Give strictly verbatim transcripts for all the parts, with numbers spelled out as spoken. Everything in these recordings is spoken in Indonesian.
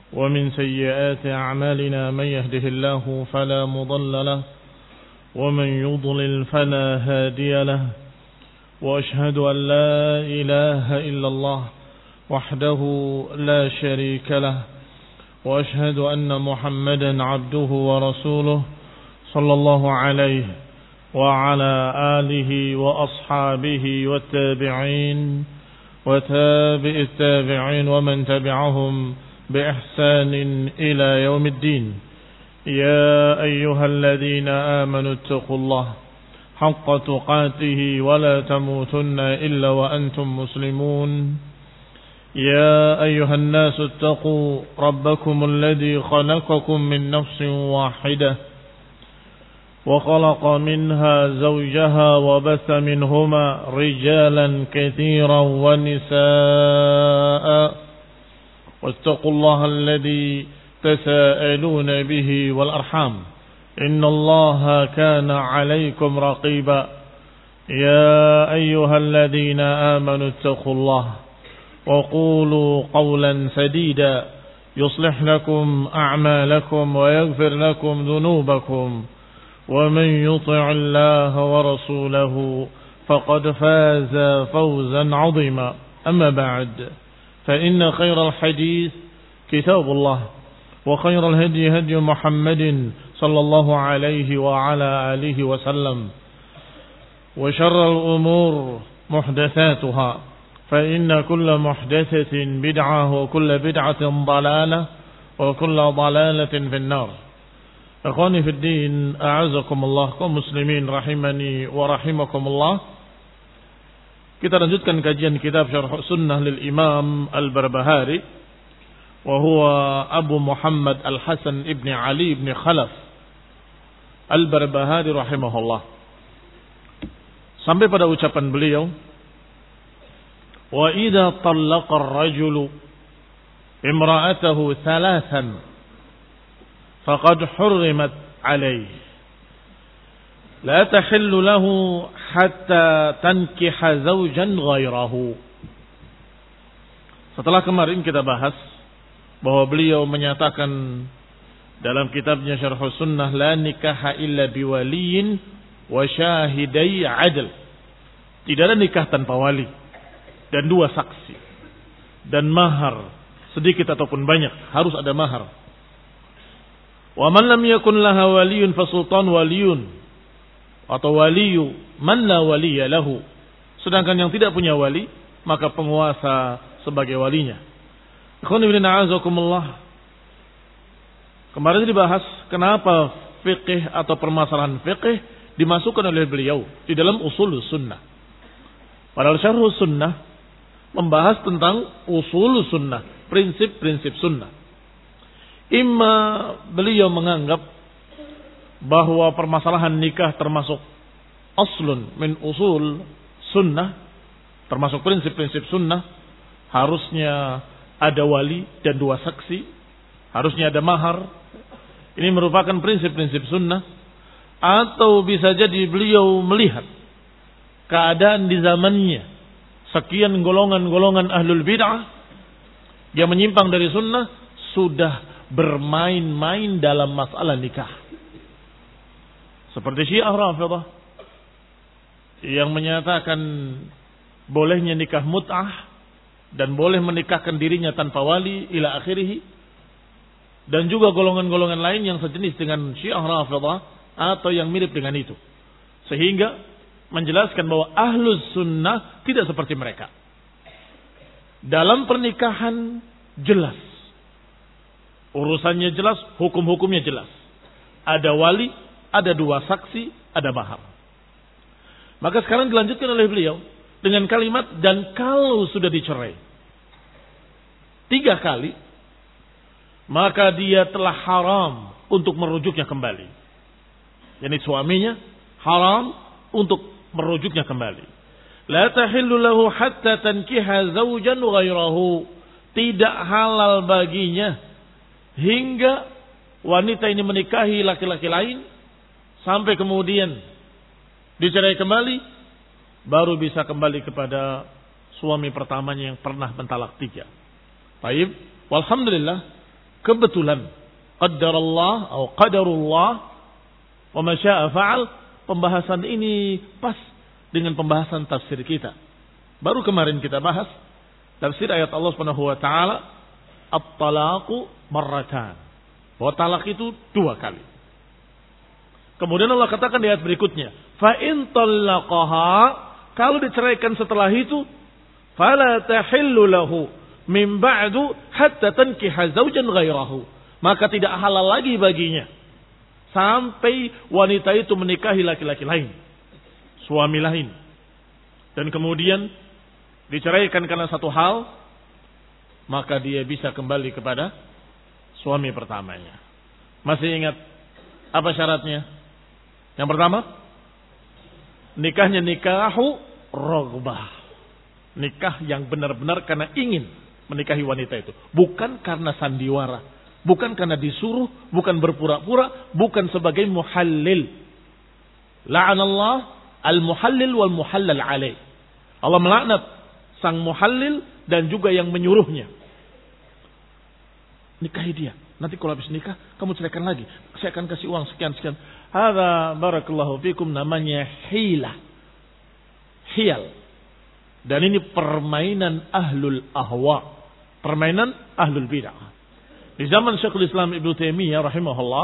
ومن سيئات أعمالنا من يهده الله فلا مضل له ومن يضلل فلا هادي له وأشهد أن لا إله إلا الله وحده لا شريك له وأشهد أن محمدا عبده ورسوله صلى الله عليه وعلى آله وأصحابه والتابعين وتابع التابعين ومن تبعهم بإحسان إلى يوم الدين. يا أيها الذين آمنوا اتقوا الله حق تقاته ولا تموتن إلا وأنتم مسلمون. يا أيها الناس اتقوا ربكم الذي خلقكم من نفس واحدة وخلق منها زوجها وبث منهما رجالا كثيرا ونساء واتقوا الله الذي تساءلون به والأرحام إن الله كان عليكم رقيبا. يا أيها الذين آمنوا اتقوا الله وقولوا قولا سديدا يصلح لكم أعمالكم ويغفر لكم ذنوبكم ومن يطع الله ورسوله فقد فاز فوزا عظيما. أما بعد فإن خير الحديث كتاب الله وخير الهدي هدي محمد صلى الله عليه وعلى آله وسلم وشر الأمور محدثاتها فإن كل محدثة بدعة وكل بدعة ضلالة وكل ضلالة في النار. Akhwani fid din, a'azakumullah, kaum muslimin rahimani wa rahimakumullah. Kita lanjutkan kajian kitab Syarh Sunnah lil Imam Al-Barbahari wa huwa Abu Muhammad Al-Hasan ibn Ali ibn Khalaf Al-Barbahari rahimahullah. Sampai pada ucapan beliau, wa idza tallaqa ar-rajulu imra'atahu thalathan faqad hurrimat alayhi la tahillu lahu hatta tankiha zawjan ghairahu. Setelah kemarin kita bahas bahwa beliau menyatakan dalam kitabnya Syarh Sunnah, la nikaha illa biwaliyin wa syahidai adl. Tidak ada nikah tanpa wali dan dua saksi dan mahar sedikit ataupun banyak, harus ada mahar. Wa man lam yakun laha waliyun fa sultan waliyun, atau waliyu man la waliya lahu. Sedangkan yang tidak punya wali, maka penguasa sebagai walinya. Ikhwan fillah a'azakumullah. Kemarin dibahas kenapa fikih atau permasalahan fikih dimasukkan oleh beliau di dalam usul sunnah. Padahal syarh sunnah membahas tentang usul sunnah, prinsip-prinsip sunnah. Imma beliau menganggap bahwa permasalahan nikah termasuk aslun min usul sunnah, termasuk prinsip-prinsip sunnah, harusnya ada wali dan dua saksi, harusnya ada mahar. Ini merupakan prinsip-prinsip sunnah. Atau bisa jadi beliau melihat keadaan di zamannya, sekian golongan-golongan ahlul bid'ah yang menyimpang dari sunnah sudah bermain-main dalam masalah nikah. Seperti Syiah Rafidhah yang menyatakan bolehnya nikah mut'ah dan boleh menikahkan dirinya tanpa wali ila akhirih, dan juga golongan-golongan lain yang sejenis dengan Syiah Rafidhah atau yang mirip dengan itu, sehingga menjelaskan bahwa ahlus sunnah tidak seperti mereka. Dalam pernikahan jelas, urusannya jelas, hukum-hukumnya jelas. Ada wali, ada dua saksi, ada mahar. Maka sekarang dilanjutkan oleh beliau dengan kalimat, dan kalau sudah dicerai tiga kali, maka dia telah haram untuk merujuknya kembali. Yani suaminya haram untuk merujuknya kembali. La tahillu lahu hatta tankiha zawjan ghairahu. Tidak halal baginya hingga wanita ini menikahi laki-laki lain sampai kemudian dicerai kembali, baru bisa kembali kepada suami pertamanya yang pernah mentalak tiga. Baik, walhamdulillah kebetulan, qaddarallah atau qadarullah wa ma syaa fa'al, pembahasan ini pas dengan pembahasan tafsir kita. Baru kemarin kita bahas tafsir ayat Allah Subhanahu wa taala, at-talaqu marratan. Bahwa talak itu dua kali. Kemudian Allah katakan di ayat berikutnya, fa in talaqaha, kalau diceraikan setelah itu, fala tahillu lahu min ba'du hatta tankiha zawjan ghairahu. Maka tidak halal lagi baginya sampai wanita itu menikahi laki-laki lain, suami lain. Dan kemudian diceraikan karena satu hal, maka dia bisa kembali kepada suami pertamanya. Masih ingat apa syaratnya? Yang pertama, nikahnya nikahu raghbah. Nikah yang benar-benar karena ingin menikahi wanita itu, bukan karena sandiwara, bukan karena disuruh, bukan berpura-pura, bukan sebagai muhallil. La'anallah al-muhallil wal muhallal alaih. Allah melaknat sang muhallil dan juga yang menyuruhnya. Nikahi dia. Nanti kalau habis nikah, kamu ceraikan lagi. Saya akan kasih uang sekian-sekian. Hadza barakallahu fikum, namanya hilah. Hiyal. Dan ini permainan ahlul ahwa. Permainan ahlul bid'ah. Di zaman Syekhul Islam Ibnu Taimiyah rahimahullah,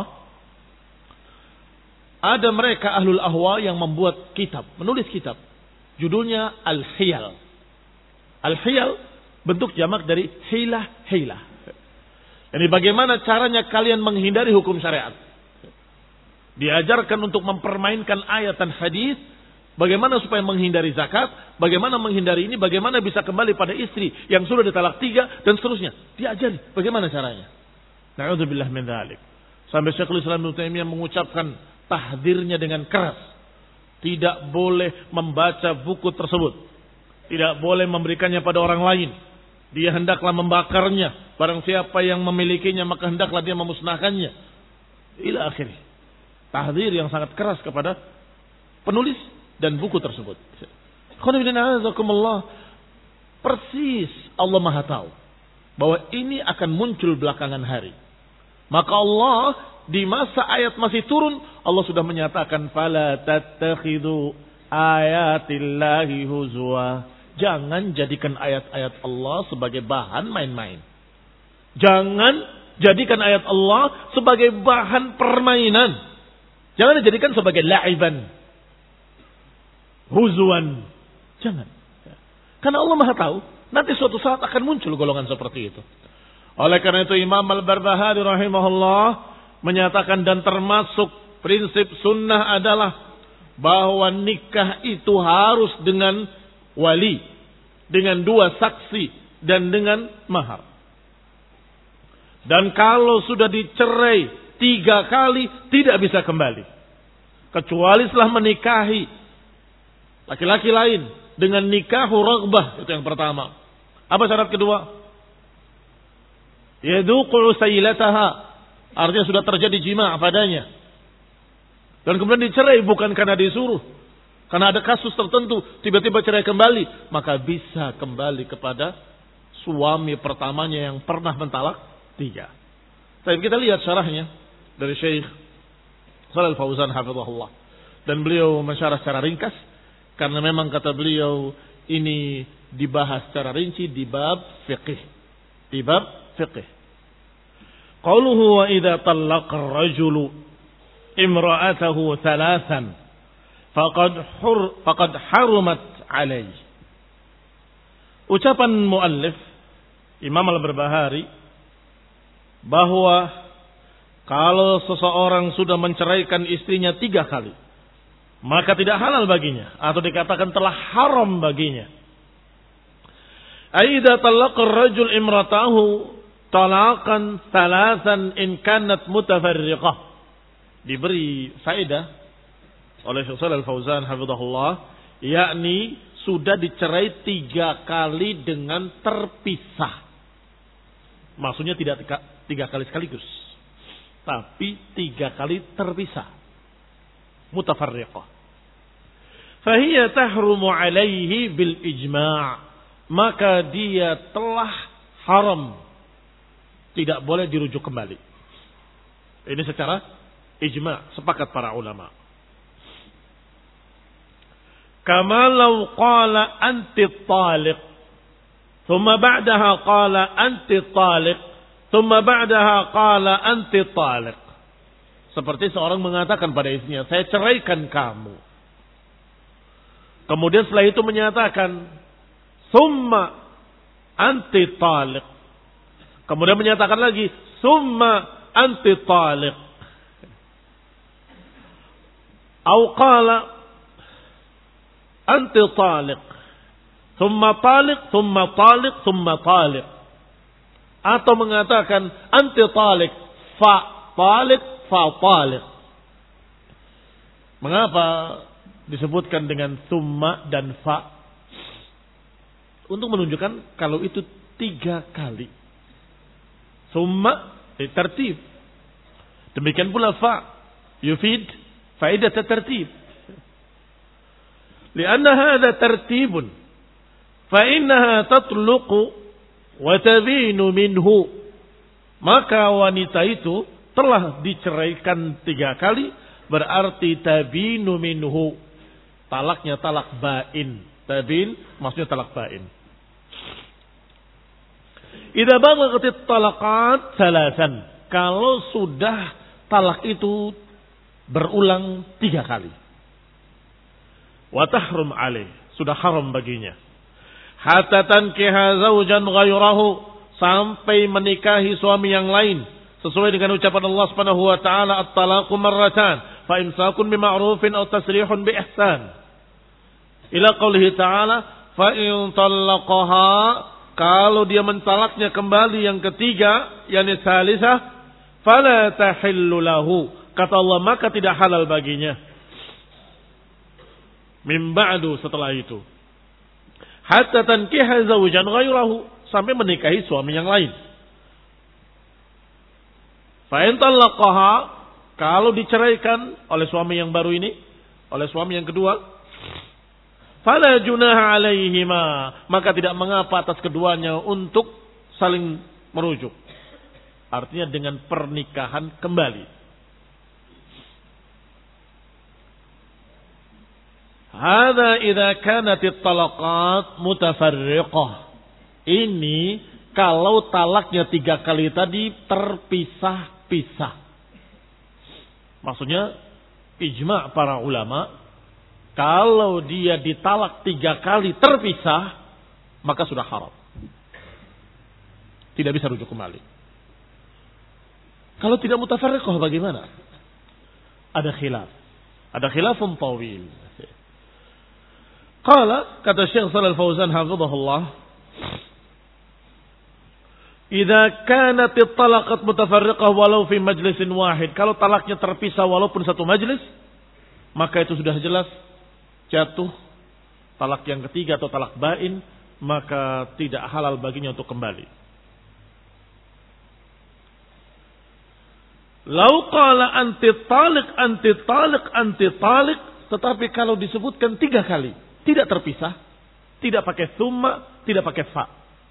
ada mereka ahlul ahwa yang membuat kitab, menulis kitab. Judulnya Al-Hiyal. Al-Hiyal bentuk jamak dari hilah-hilah. Jadi bagaimana caranya kalian menghindari hukum syariat. Diajarkan untuk mempermainkan ayat dan hadis. Bagaimana supaya menghindari zakat, bagaimana menghindari ini, bagaimana bisa kembali pada istri yang sudah ditalak tiga, dan seterusnya. Diajari bagaimana caranya. Na'udzubillah min dzalik. Sampai Syekhul Islam Ibnu Taimiyah mengucapkan tahdzirnya dengan keras. Tidak boleh membaca buku tersebut. Tidak boleh memberikannya pada orang lain. Dia hendaklah membakarnya. Barang siapa yang memilikinya, maka hendaklah dia memusnahkannya. Ila akhirih. Tahdzir yang sangat keras kepada penulis dan buku tersebut. Persis Allah Maha tahu bahwa ini akan muncul belakangan hari. Maka Allah di masa ayat masih turun, Allah sudah menyatakan fala tattakhidhu ayatillahi huzwa. Jangan jadikan ayat-ayat Allah sebagai bahan main-main. Jangan jadikan ayat Allah sebagai bahan permainan. Jangan dijadikan sebagai la'iban, huzwan. Jangan. Karena Allah Maha tahu nanti suatu saat akan muncul golongan seperti itu. Oleh karena itu Imam Al-Barbahari rahimahullah menyatakan, dan termasuk prinsip sunnah adalah bahwa nikah itu harus dengan wali, dengan dua saksi, dan dengan mahar. Dan kalau sudah dicerai tiga kali tidak bisa kembali, kecuali setelah menikahi laki-laki lain dengan nikahu raghbah. Itu yang pertama. Apa syarat kedua? Yaduqu usailataha, artinya sudah terjadi jima' padanya. Dan kemudian dicerai bukan karena disuruh, karena ada kasus tertentu tiba-tiba cerai kembali, maka bisa kembali kepada suami pertamanya yang pernah mentalak tiga. Tapi kita lihat syarahnya dari Syekh Shalal Fauzan hafizahullah, dan beliau mensyarah secara ringkas. Karena memang kata beliau ini dibahas secara rinci di bab fiqih. Di bab fiqih. Qauluhu wa idza talaqa ar-rajulu imra'atahu thalathan faqad hur faqad harumat alayhi. Ucapan muallif Imam Al-Barbahari bahwa kalau seseorang sudah menceraikan istrinya tiga kali, maka tidak halal baginya, atau dikatakan telah haram baginya. Aidza talaqa ar-rajul imratahu talaqan thalathan in kanat mutafarriqah. Diberi faedah oleh Syekh Shalal Fauzan hafizahullah, yakni sudah dicerai tiga kali dengan terpisah. Maksudnya tidak tiga, tiga kali sekaligus, tapi tiga kali terpisah. Mutafarriqah. Fahiya tahrumu alaihi bil ijma'. Maka dia telah haram tidak boleh dirujuk kembali. Ini secara ijma', sepakat para ulama. Kama law qala anti taliq, thumma ba'daha qala anti taliq, thumma ba'daha qala anti taliq. Seperti seorang mengatakan pada istrinya, saya ceraikan kamu. Kemudian setelah itu menyatakan, thumma anti taliq. Kemudian menyatakan lagi, thumma anti taliq. Atau qala anti taliq, thumma taliq, thumma taliq, thumma taliq. Atau mengatakan anti taliq, fa taliq, fa taliq. Mengapa disebutkan dengan thumma dan fa? Untuk menunjukkan kalau itu tiga kali. Thumma tertib. Demikian pula fa yufid faidah tertib. Lianna hadha tertibun fa innaha tatluqu wa tabinu minhu. Maka wanita itu telah diceraikan tiga kali, berarti tabinu minhu. Talaknya talak bain. Tabin maksudnya talak bain. Idza balaghatit talaqat salasan. Kalau sudah talak itu berulang tiga kali. Wa tahrum alaih. Sudah haram baginya. Hatta tankiha zawjan ghairahu. Sampai menikahi suami yang lain. Sesuai dengan ucapan Allah Subhanahu wa taala, at-talaqu marratan, fa imsakun bima'rufin aw tasrihun bi ihsan. Ila qoulihi ta'ala, fa in talaqaha, kalau dia mentalaknya kembali yang ketiga, yakni salisah, fala tahillu lahu, kata Allah, maka tidak halal baginya. Min ba'du, setelah itu. Hatta tankiha zawjan ghairahu, sampai menikahi suami yang lain. Fa in talaqaha, kalau diceraikan oleh suami yang baru ini, oleh suami yang kedua, fala junaha alaihima, maka tidak mengapa atas keduanya untuk saling merujuk. Artinya dengan pernikahan kembali. Hadza idza kanatit talaqat mutafarriqah. Ini kalau talaknya tiga kali tadi terpisah-pisah. Maksudnya ijma' para ulama, kalau dia ditalak tiga kali terpisah, maka sudah haram. Tidak bisa rujuk kembali. Kalau tidak mutafarriqah bagaimana? Ada khilaf. Ada khilafun tawil. Qala, kata Syekh Shalal Fauzan hafizahullah, idza kanat at-talaqat mutafarriqah walau fi majlisin wahid. Kalau talaknya terpisah walaupun satu majlis, maka itu sudah jelas jatuh talak yang ketiga atau talak bain, maka tidak halal baginya untuk kembali. Lau qala anti taliq, anti taliq, anti taliq, tetapi kalau disebutkan tiga kali, tidak terpisah, tidak pakai thumma, tidak pakai fa,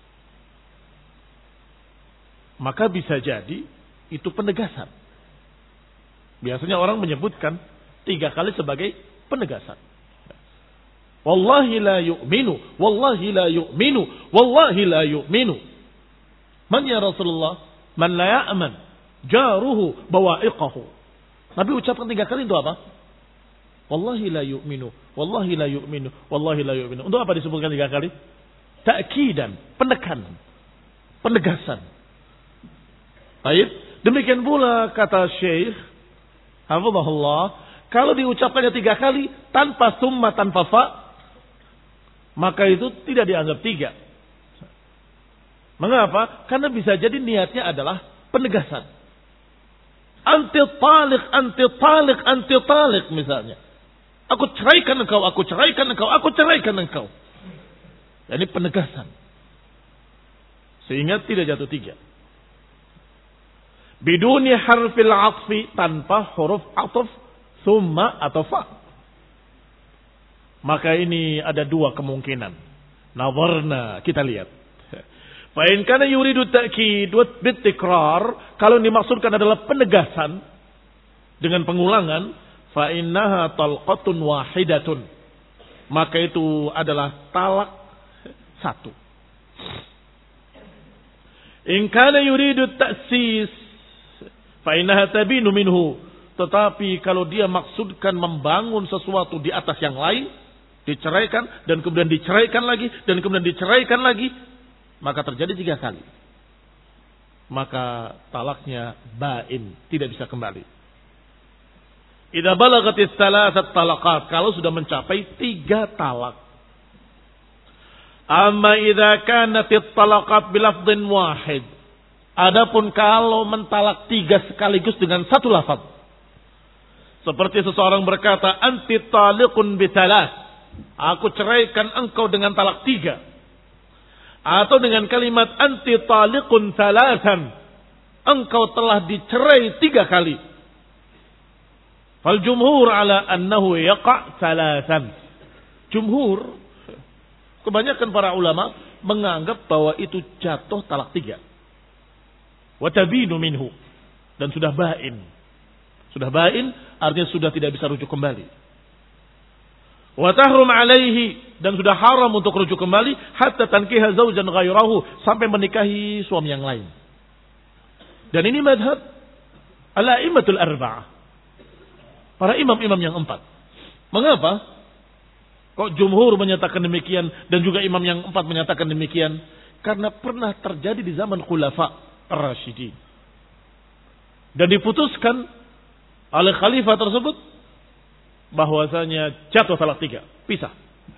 maka bisa jadi itu penegasan. Biasanya orang menyebutkan tiga kali sebagai penegasan. Wallahi la yu'minu, wallahi la yu'minu, wallahi la yu'minu. Man ya Rasulullah? Man la ya'man jaruhu bawa'iqahu. Nabi ucapkan tiga kali untuk apa? Wallahi la yu'minu, wallahi la yu'minu, wallahi la yu'minu. Untuk apa disebutkan tiga kali? Ta'kidan, penekanan, penegasan. Baik, demikian pula kata Syekh hafizahullah, kalau diucapkannya tiga kali tanpa summa, tanpa fa, maka itu tidak dianggap tiga. Mengapa? Karena bisa jadi niatnya adalah penegasan. Anti talik, anti talik, anti talik misalnya. Aku ceraikan engkau, aku ceraikan engkau, aku ceraikan engkau. Ini penegasan. Sehingga tidak jatuh tiga. Biduni harfil atfi, tanpa huruf atf, summa atau fa. Maka ini ada dua kemungkinan. Nazarna, kita lihat. Fa in kana yuridu ta'kid wa bitikrar, kalau yang dimaksudkan adalah penegasan dengan pengulangan, fa innaha talqatun wahidatun, maka itu adalah talak satu. In kana yuridu ta'sis fa innaha tabinu minhu, tetapi kalau dia maksudkan membangun sesuatu di atas yang lain, diceraikan dan kemudian diceraikan lagi dan kemudian diceraikan lagi, maka terjadi tiga kali, maka talaknya bain, tidak bisa kembali. Idza balagatis salasat talaqat, kalau sudah mencapai tiga talak. Amma idza kanatit talaqat bilafdhin wahid, adapun kalau mentalak tiga sekaligus dengan satu lafaz, seperti seseorang berkata anti taliqun bitalas, aku ceraikan engkau dengan talak tiga, atau dengan kalimat anti taliqun salasan, engkau telah dicerai tiga kali. Fal jumhur ala annahu yaqa' salasan. Jumhur, kebanyakan para ulama menganggap bahwa itu jatuh talak tiga. Wa tabinu minhu, dan sudah bain. Sudah bain artinya sudah tidak bisa rujuk kembali. Wa tahrum alaihi, dan sudah haram untuk rujuk kembali hatta tankiha zaujan ghairahu, sampai menikahi suami yang lain. Dan ini madhab al-a'immatul arba'ah, para imam-imam yang empat. Mengapa kok jumhur menyatakan demikian dan juga imam yang empat menyatakan demikian? Karena pernah terjadi di zaman khulafa ar-rasyidin, dan diputuskan oleh khalifah tersebut bahwasanya jatuh talak tiga, pisah.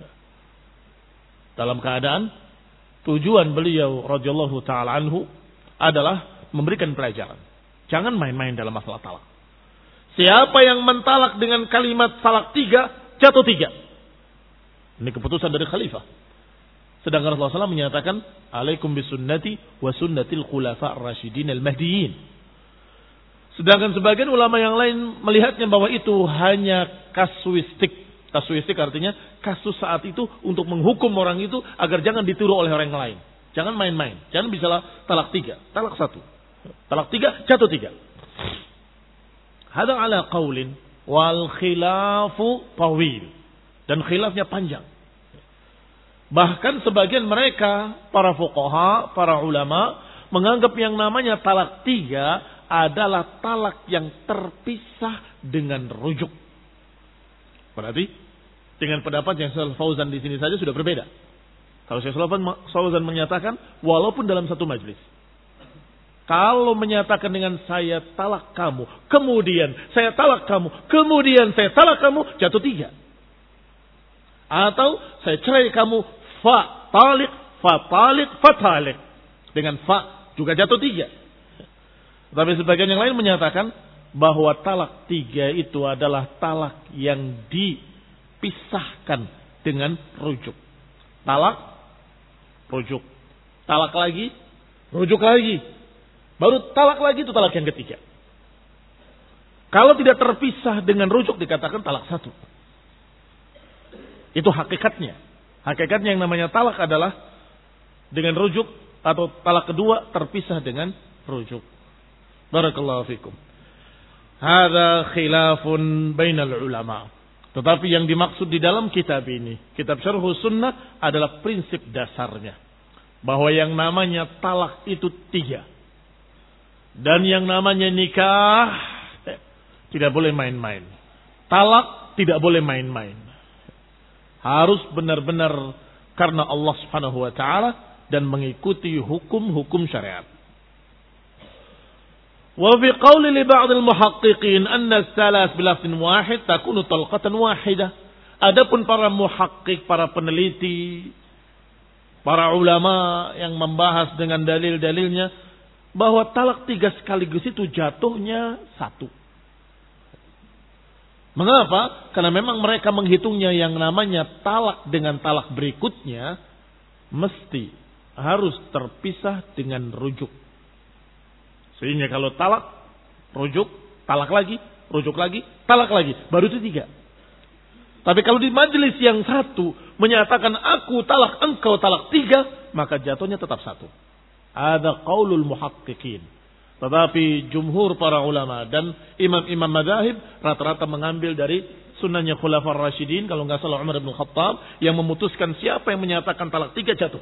Dalam keadaan tujuan beliau radhiyallahu taala anhu adalah memberikan pelajaran. Jangan main-main dalam masalah talak. Siapa yang mentalak dengan kalimat talak tiga, jatuh tiga. Ini keputusan dari khalifah. Sedangkan Rasulullah shallallahu alaihi wasallam menyatakan, alaikum bisunnati wa sunnatil khulafa ar-rasyidin al-mahdiyyin. Sedangkan sebagian ulama yang lain melihatnya bahwa itu hanya kasuistik. Kasuistik artinya kasus saat itu untuk menghukum orang itu agar jangan ditiru oleh orang lain. Jangan main-main. Jangan bisa talak tiga, talak satu. Talak tiga, jatuh tiga. Hada ala qaulin wal khilafu tawil, dan khilafnya panjang. Bahkan sebagian mereka, para fuqaha, para ulama, menganggap yang namanya talak tiga adalah talak yang terpisah dengan rujuk. Berarti dengan pendapat yang Syekh Fauzan di sini saja sudah berbeda. Kalau Syekh Fauzan menyatakan walaupun dalam satu majlis, kalau menyatakan dengan saya talak kamu, kemudian saya talak kamu, kemudian saya talak kamu, jatuh tiga. Atau saya cerai kamu, fa talik, fa talik, fa talik. Dengan fa juga jatuh tiga. Tapi sebagian yang lain menyatakan bahwa talak tiga itu adalah talak yang dipisahkan dengan rujuk. Talak, rujuk. Talak lagi, rujuk lagi. Baru talak lagi, itu talak yang ketiga. Kalau tidak terpisah dengan rujuk dikatakan talak satu. Itu hakikatnya. Hakikatnya yang namanya talak adalah dengan rujuk, atau talak kedua terpisah dengan rujuk. Barakallahu fikum. Hadza khilafun bainal ulama. Tetapi yang dimaksud di dalam kitab ini, kitab Syarhus Sunnah, adalah prinsip dasarnya. Bahwa yang namanya talak itu tiga. Dan yang namanya nikah eh, tidak boleh main-main. Talak tidak boleh main-main. Harus benar-benar karena Allah Subhanahu wa taala dan mengikuti hukum-hukum syariat. Wa fi qawli li ba'd al-muhaqqiqin anna as-salas bi lafdhin wahid takunu talqatan wahidah. Adapun para muhaqqiq, para peneliti, para ulama yang membahas dengan dalil-dalilnya bahwa talak tiga sekaligus itu jatuhnya satu. Mengapa? Karena memang mereka menghitungnya yang namanya talak dengan talak berikutnya mesti harus terpisah dengan rujuk. Sehingga kalau talak, rujuk, talak lagi, rujuk lagi, talak lagi, baru itu tiga. Tapi kalau di majelis yang satu menyatakan aku talak engkau talak tiga, maka jatuhnya tetap satu. Ada qaulul muhaqqiqin. Tetapi jumhur para ulama dan imam-imam madzhab rata-rata mengambil dari sunnahnya Khulafaur Rasyidin, kalau nggak salah Umar bin Khattab, yang memutuskan siapa yang menyatakan talak tiga jatuh.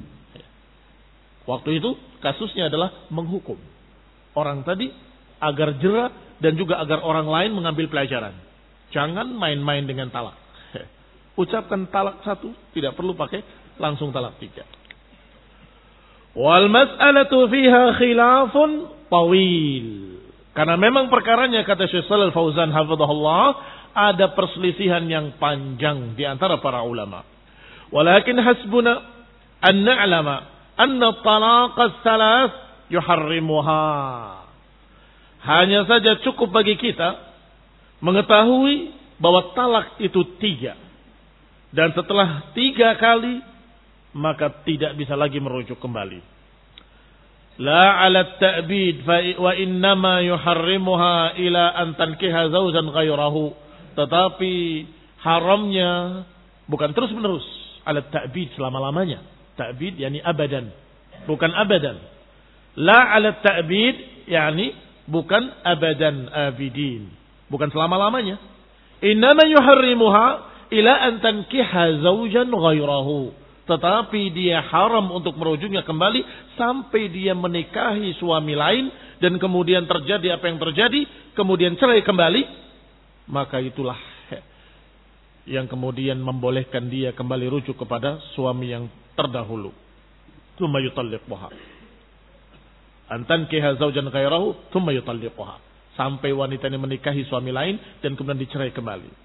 Waktu itu kasusnya adalah menghukum orang tadi agar jera dan juga agar orang lain mengambil pelajaran. Jangan main-main dengan talak. Ucapkan talak satu, tidak perlu pakai langsung talak tiga. Wal mas'alatu fiha khilafun tawil. Karena memang perkaranya, kata Syekh Shalal Fauzan hafizahullah, ada perselisihan yang panjang di antara para ulama. Walakin hasbuna an na'lama anna talaq as-salas yuharrimuha. Hanya saja cukup bagi kita mengetahui bahwa talak itu tiga. Dan setelah tiga kali, maka tidak bisa lagi merujuk kembali. La ala ta'bid wa innama yuharrimuha ila an tankiha zawjan ghairahu. Tetapi haramnya bukan terus menerus, ala ta'bid selama-lamanya. Ta'bid yani abadan, bukan abadan. La ala ta'bid yani bukan abadan abidin, bukan selama-lamanya. Innama yuharrimuha ila an tankiha zawjan ghairahu. Tetapi dia haram untuk merujuknya kembali sampai dia menikahi suami lain dan kemudian terjadi apa yang terjadi, kemudian cerai kembali, maka itulah yang kemudian membolehkan dia kembali rujuk kepada suami yang terdahulu. Tsumma yutalliquha. Antan kiha zaujan ghairahu tsumma yutalliquha. Sampai wanita ini menikahi suami lain dan kemudian dicerai kembali.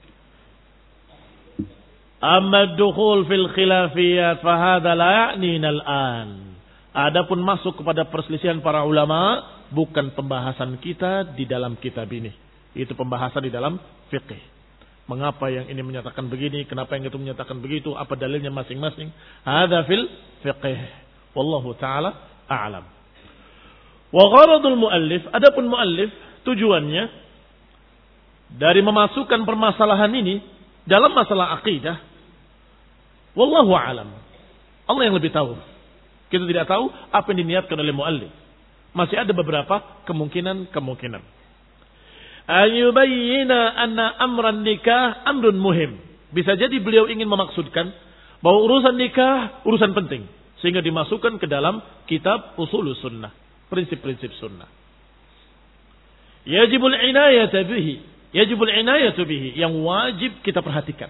Amma dukhul fil khilafiyat fa hadha la ya'nina al-an. Adapun masuk kepada perselisihan para ulama bukan pembahasan kita di dalam kitab ini. Itu pembahasan di dalam fiqh. Mengapa yang ini menyatakan begini, kenapa yang itu menyatakan begitu, apa dalilnya masing-masing. Hadza fil fiqh. Wallahu taala a'lam. Wa gharadul muallif, adapun muallif tujuannya dari memasukkan permasalahan ini dalam masalah akidah, wallahu a'lam. Allah yang lebih tahu. Kita tidak tahu apa yang diniatkan oleh muallif. Masih ada beberapa kemungkinan-kemungkinan. Ayubayyina anna amran nikah amrun muhim. Bisa jadi beliau ingin memaksudkan bahwa urusan nikah urusan penting, sehingga dimasukkan ke dalam kitab Ushulus Sunnah, prinsip-prinsip sunnah. Yajibul inayatu bihi. Yajibul inayatu bihi, yang wajib kita perhatikan.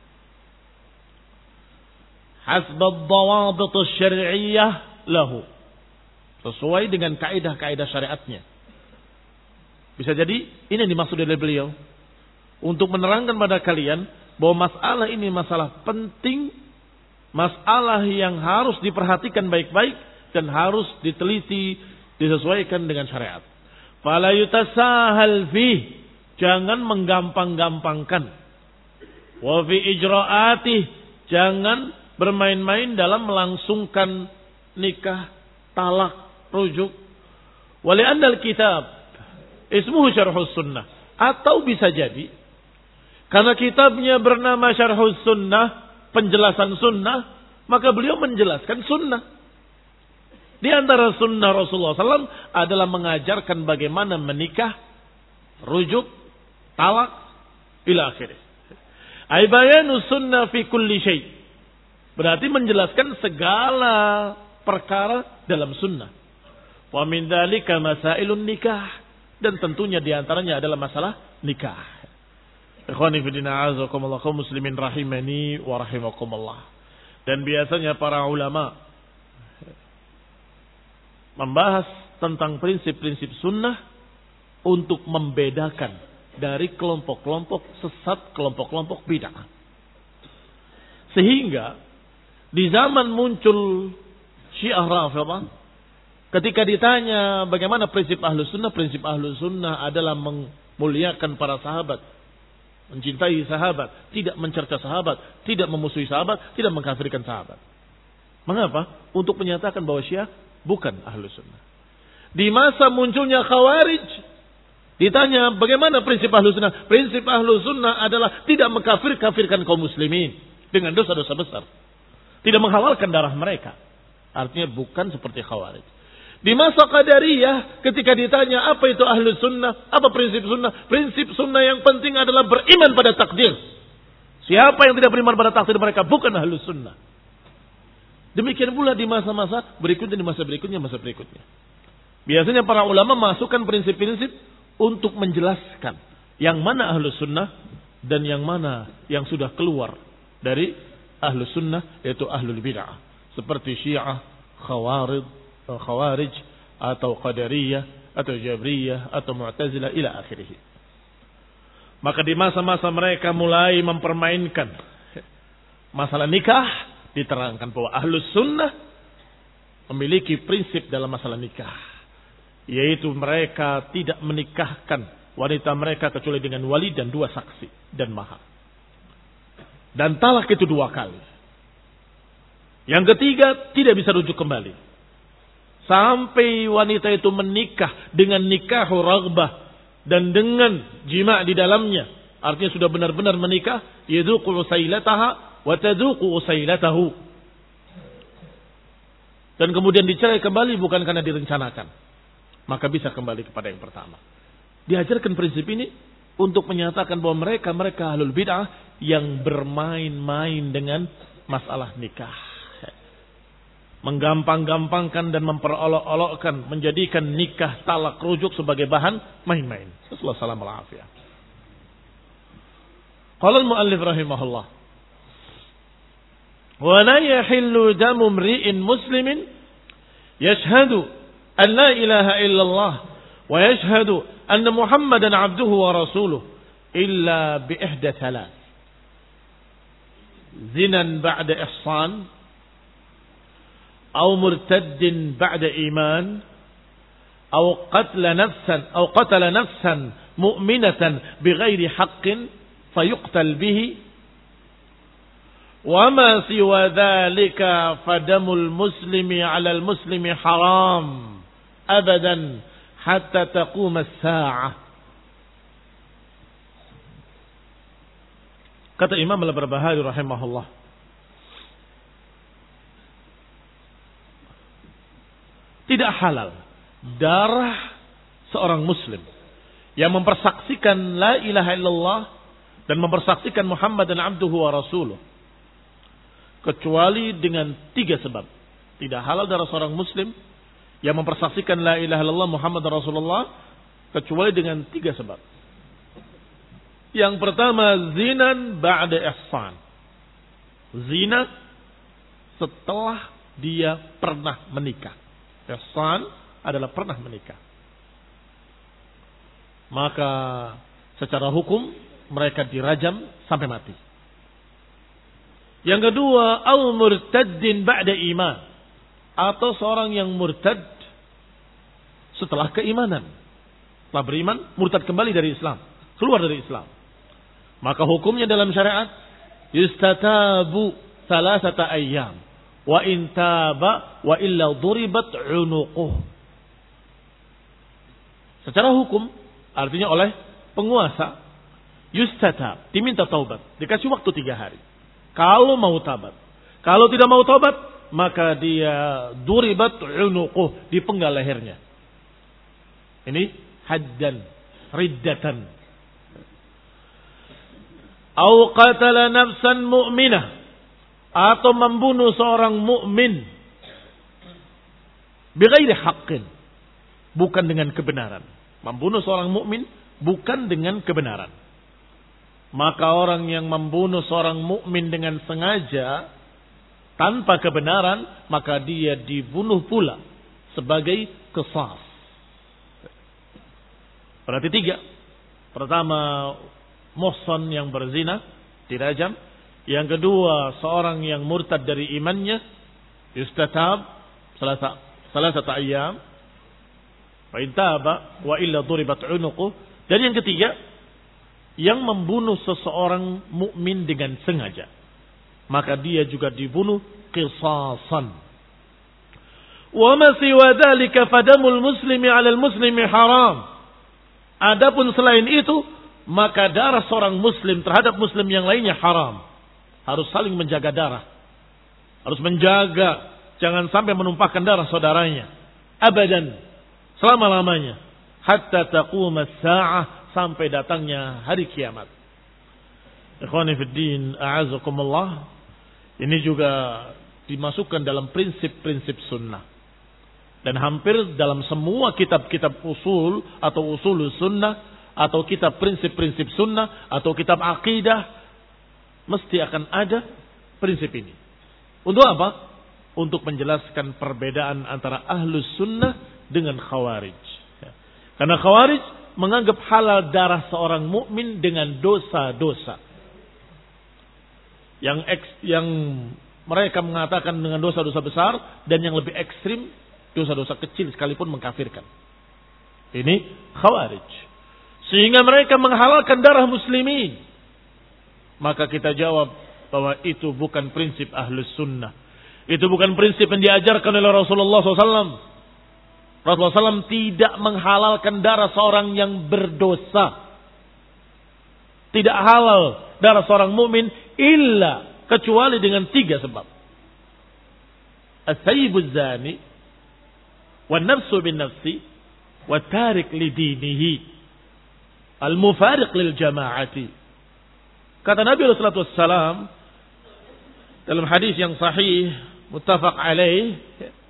Hasbad dawabit syar'iyyah lahu. Sesuai dengan kaidah-kaidah syariatnya. Bisa jadi ini yang dimaksud oleh beliau untuk menerangkan pada kalian bahwa masalah ini masalah penting, masalah yang harus diperhatikan baik-baik dan harus diteliti, disesuaikan dengan syariat. Fala yutasahal fih. Jangan menggampang-gampangkan. Wa fi ijra'atih, jangan bermain-main dalam melangsungkan nikah, talak, rujuk. Wa li'anna al-kitab ismuhu Syarhus Sunnah, atau bisa jadi karena kitabnya bernama Syarhus Sunnah, penjelasan sunnah, maka beliau menjelaskan sunnah. Di antara sunnah Rasulullah sallallahu alaihi wasallam adalah mengajarkan bagaimana menikah, rujuk, talak, ila akhirih. Ay bayanu sunnah fi kulli syai. Berarti menjelaskan segala perkara dalam sunnah. Wa min dzalika masailun nikah, dan tentunya diantaranya adalah masalah nikah. Ikhwani fi din a'azakumullah kaum muslimin rahimani wa rahimakumullah. Dan biasanya para ulama membahas tentang prinsip-prinsip sunnah untuk membedakan dari kelompok-kelompok sesat, kelompok-kelompok bid'ah. Sehingga di zaman muncul Syiah Rafidhah, ketika ditanya bagaimana prinsip Ahlus Sunnah, prinsip Ahlus Sunnah adalah memuliakan para sahabat, mencintai sahabat, tidak mencerca sahabat, tidak memusuhi sahabat, tidak mengkafirkan sahabat. Mengapa? Untuk menyatakan bahwa Syiah bukan Ahlus Sunnah. Di masa munculnya Khawarij, ditanya bagaimana prinsip Ahlus Sunnah? Prinsip Ahlus Sunnah adalah tidak mengkafir-kafirkan kaum muslimin dengan dosa-dosa besar, tidak menghalalkan darah mereka. Artinya bukan seperti Khawarij. Di masa Qadariyah ketika ditanya apa itu ahlu sunnah, apa prinsip sunnah? Prinsip sunnah yang penting adalah beriman pada takdir. Siapa yang tidak beriman pada takdir mereka bukan ahlu sunnah. Demikian pula di masa-masa berikutnya, di masa berikutnya, masa berikutnya. Biasanya para ulama masukkan prinsip-prinsip untuk menjelaskan yang mana ahlu sunnah dan yang mana yang sudah keluar dari ahlu sunnah, yaitu ahlul bid'ah. Seperti Syiah, Khawarij, Khawarij atau Qadariyah atau Jabriyah atau Mu'tazilah ila akhirih. Maka di masa-masa mereka mulai mempermainkan masalah nikah, diterangkan bahwa ahlus sunnah memiliki prinsip dalam masalah nikah, yaitu mereka tidak menikahkan wanita mereka kecuali dengan wali dan dua saksi dan mahar. Dan talak itu dua kali. Yang ketiga tidak bisa rujuk kembali. Sampai wanita itu menikah dengan nikahu raghbah dan dengan jima' di dalamnya. Artinya sudah benar-benar menikah. Yadhuqu usailataha wa tadhuqu usailatahu. Dan kemudian dicerai kembali bukan karena direncanakan. Maka bisa kembali kepada yang pertama. Diajarkan prinsip ini untuk menyatakan bahwa mereka-mereka ahlul bid'ah yang bermain-main dengan masalah nikah. Menggampang-gampangkan dan memperolok-olokkan, menjadikan nikah talak rujuk sebagai bahan main-main. Sallallahu alaihi wasallam. Qala al-muallif rahimahullah, wa la yahillu damu imri'in muslimin yashhadu an la ilaha illallah wa yashhadu anna Muhammadan abduhu wa rasuluh illa bi ihda thalath. Zinan ba'da ihsan أو مرتد بعد إيمان أو قتل نفسا أو قتل نفسا مؤمنة بغير حق فيقتل به وما سوى ذلك فدم المسلم على المسلم حرام أبدا حتى تقوم الساعة. Kata Imam Al-Barbahari rahimahullah, tidak halal darah seorang muslim yang mempersaksikan la ilaha illallah dan mempersaksikan Muhammad dan abduhu wa rasuluh kecuali dengan tiga sebab. Tidak halal darah seorang muslim yang mempersaksikan la ilaha illallah Muhammad dan Rasulullah kecuali dengan tiga sebab. Yang pertama, zinan ba'da ihsan. Zina setelah dia pernah menikah. Ihsan adalah pernah menikah. Maka secara hukum mereka dirajam sampai mati. Yang kedua, au murtaddin ba'da iman, atau seorang yang murtad setelah keimanan. Setelah beriman, murtad kembali dari Islam, keluar dari Islam. Maka hukumnya dalam syariat yustatabu salasata ayyam. Wa in taba wa illa duribat unuquh. Secara hukum artinya oleh penguasa yustatab, diminta taubat, dikasih waktu tiga hari. Kalau mau taubat, kalau tidak mau taubat maka dia duribat unuquh, dipenggal lehernya. Ini haddan riddatan. Au qatala nafsan mu'minah, atau membunuh seorang mukmin bighairi haqqin, bukan dengan kebenaran. Membunuh seorang mukmin bukan dengan kebenaran. Maka orang yang membunuh seorang mukmin dengan sengaja tanpa kebenaran, maka dia dibunuh pula sebagai qisas. Berarti tiga. Pertama, muhsan yang berzina dirajam. Yang kedua, seorang yang murtad dari imannya yustatab salasa salasata ayyam fa in taba wa illa duribat unuquh. Dan yang ketiga, yang membunuh seseorang mukmin dengan sengaja, maka dia juga dibunuh qisasan. Wa ma siwa dzalika fadamul muslimi 'alal muslimi haram. Adapun selain itu, maka darah seorang muslim terhadap muslim yang lainnya haram. Harus saling menjaga darah. Harus menjaga jangan sampai menumpahkan darah saudaranya. abadan, selama-lamanya, hatta taqum as-sa'ah, sampai datangnya hari kiamat. Ikhwani fid din, a'azakumullah. Ini juga dimasukkan dalam prinsip-prinsip sunnah. Dan hampir dalam semua kitab-kitab usul atau usul sunnah atau kitab prinsip-prinsip sunnah atau kitab akidah mesti akan ada prinsip ini. Untuk apa? Untuk menjelaskan perbedaan antara ahlus sunnah dengan khawarij. Karena khawarij menganggap halal darah seorang mukmin dengan dosa-dosa. Yang eks, yang mereka mengatakan dengan dosa-dosa besar, dan yang lebih ekstrim dosa-dosa kecil sekalipun mengkafirkan. Ini khawarij. Sehingga mereka menghalalkan darah muslimin. Maka kita jawab bahwa itu bukan prinsip ahlus sunnah. Itu bukan prinsip yang diajarkan oleh Rasulullah shallallahu alaihi wasallam. Rasulullah shallallahu alaihi wasallam tidak menghalalkan darah seorang yang berdosa. Tidak halal darah seorang mukmin illa kecuali dengan tiga sebab. As-sayyibuz zani, wan nafsu bin nafsi, wa tarik li dinihi, al-mufariq lil jama'ati. Kata Nabi sallallahu alaihi wasallam dalam hadis yang sahih muttafaq alaih,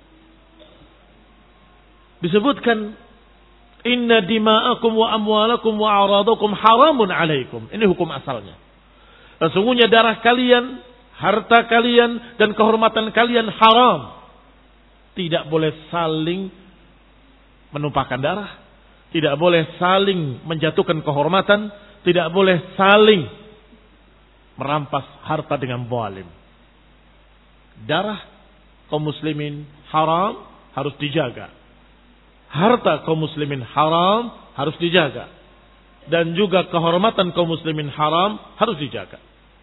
disebutkan inna dima'akum wa amwalakum wa a'radakum haramun alaikum. Ini hukum asalnya. Sesungguhnya darah kalian, harta kalian, dan kehormatan kalian haram. Tidak boleh saling menumpahkan darah. Tidak boleh saling menjatuhkan kehormatan. Tidak boleh saling merampas harta dengan zalim. Darah kaum muslimin haram, harus dijaga. Harta kaum muslimin haram, harus dijaga. Dan juga kehormatan kaum muslimin haram, harus dijaga.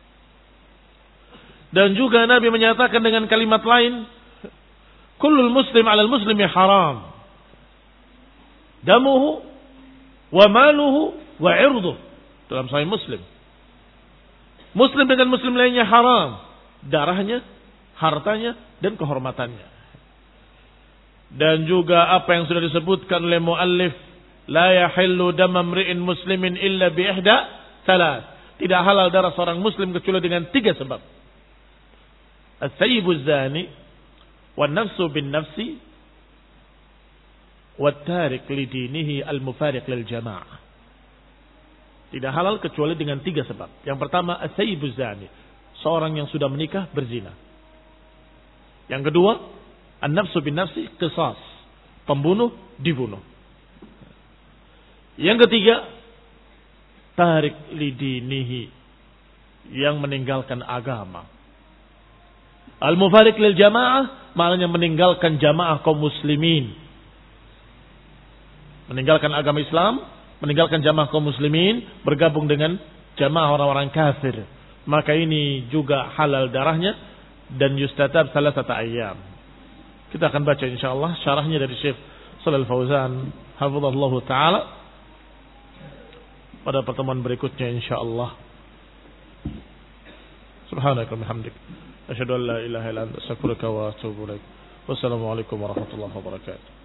Dan juga Nabi menyatakan dengan kalimat lain, kullul muslim alal muslimi haram, damuhu wa maluhu wa irduh. Dalam Sahih Muslim. Muslim dengan muslim lainnya haram, darahnya, hartanya, dan kehormatannya. Dan juga apa yang sudah disebutkan oleh muallif, la yahillu damam mri'in muslimin illa bi ihda thalath. Tidak halal darah seorang muslim kecuali dengan tiga sebab. As-sayyibuz zani, wan nafsu bin nafsi, wat tarik li dinihi al-mufariq lil jama'ah. Tidak halal kecuali dengan tiga sebab. Yang pertama, as-sayyibuz zani, seorang yang sudah menikah berzina. Yang kedua, an-nafsu bin nafsi, qisas, pembunuh dibunuh. Yang ketiga, tarik lidinihi, yang meninggalkan agama. Al-mufariq lil jamaah, maknanya meninggalkan jamaah kaum muslimin. Meninggalkan agama Islam, meninggalkan jamaah kaum muslimin, bergabung dengan jamaah orang-orang kafir. Maka ini juga halal darahnya, dan yustatab salasata ayyam. Kita akan baca insyaallah syarahnya dari Syekh Shalal Fauzan hafizahullah taala pada pertemuan berikutnya insyaallah. Subhanaka wa bihamdik, asyhadu an la ilaha illa anta, astaghfiruka wa atubu ilaik. Wassalamualaikum warahmatullahi wabarakatuh.